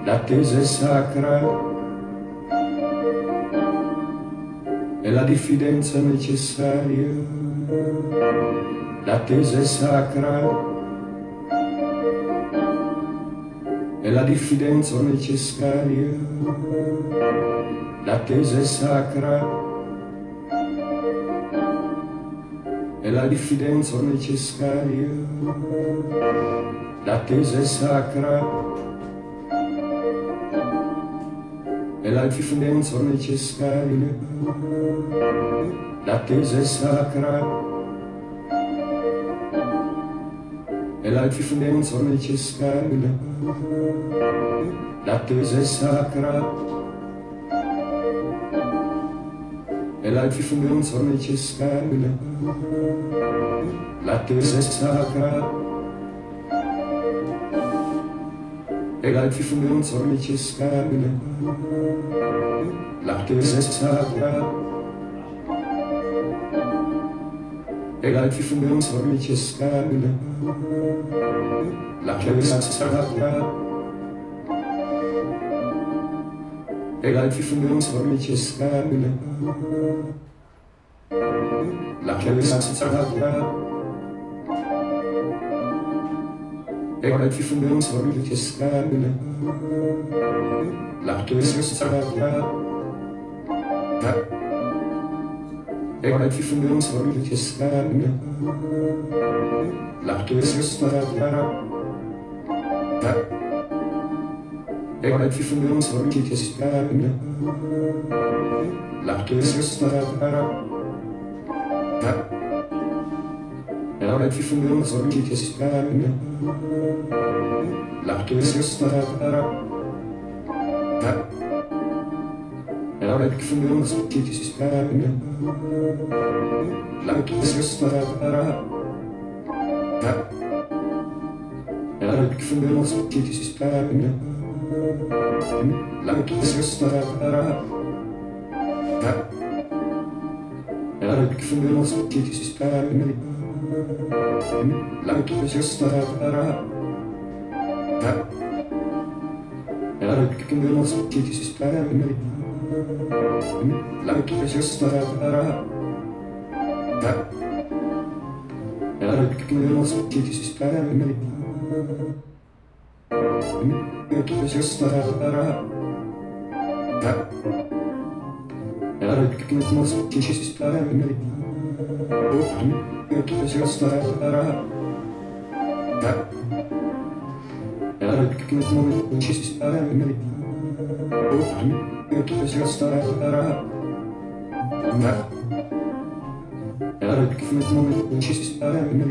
L'attesa è sacra e la diffidenza necessaria. L'attesa è sacra e la diffidenza necessaria. L'attesa è sacra e la diffidenza necessaria. L'attesa è sacra e la diffidenza necessaria. L'attesa è sacra e la diffidenza necessaria. L'attesa è sacra e la diffidenza necessaria. L'attesa è sacra e la diffidenza necessaria. L'attesa è sacra e la diffidenza necessaria. L'attesa è sacra e la diffidenza necessaria. L'attesa è sacra e la diffidenza necessaria. L'attesa è sacra e la diffidenza necessaria. L'attesa è sacra e la diffidenza necessaria. L'attesa è sacra e la diffidenza necessaria. L'attesa è sacra e la diffidenza necessaria. L'attesa è sacra e la diffidenza necessaria. L'attesa è sacra e la diffidenza necessaria. L'attesa è sacra e la diffidenza necessaria. L'attesa è sacra e la diffidenza necessaria. L'attesa è sacra e la diffidenza necessaria. L'attesa è sacra e la diffidenza necessaria. L'attesa è sacra e la diffidenza necessaria.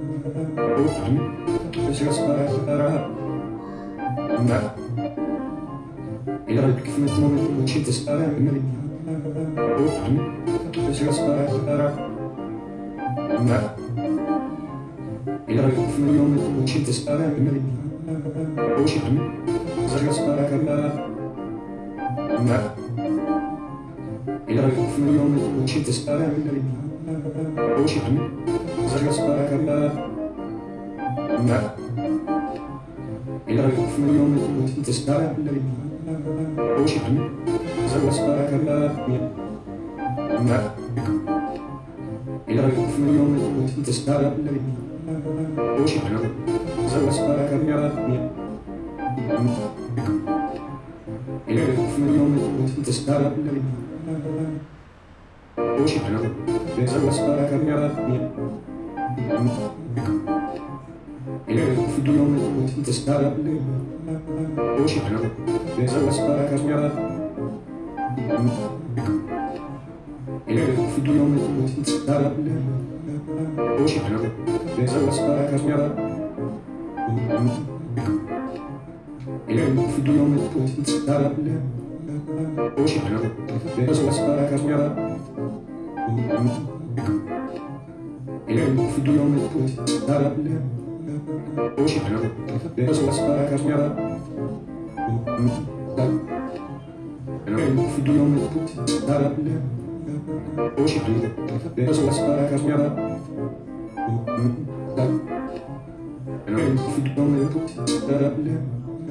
L'attesa è sacra e la diffidenza necessaria. L'attesa è sacra e la diffidenza necessaria. L'attesa è sacra e la diffidenza necessaria. L'attesa è sacra e la diffidenza necessaria. L'attesa è sacra e la diffidenza necessaria. L'attesa è sacra e la diffidenza necessaria. L'attesa è sacra e la diffidenza necessaria. L'attesa è sacra e la diffidenza necessaria. L'attesa è sacra e la diffidenza necessaria. L'attesa è sacra e la diffidenza necessaria. L'attesa è sacra e la diffidenza necessaria. L'attesa è sacra e la diffidenza necessaria.